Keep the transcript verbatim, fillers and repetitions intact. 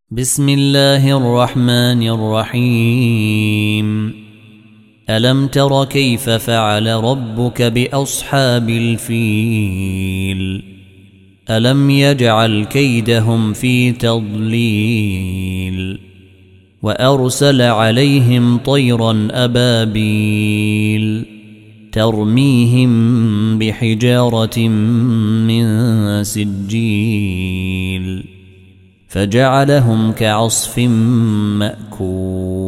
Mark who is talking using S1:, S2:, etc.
S1: بسم الله الرحمن الرحيم. ألم تر كيف فعل ربك بأصحاب الفيل؟ ألم يجعل كيدهم في تضليل وأرسل عليهم طيرا أبابيل ترميهم بحجارة من سجيل فجعلهم كعصف مأكول.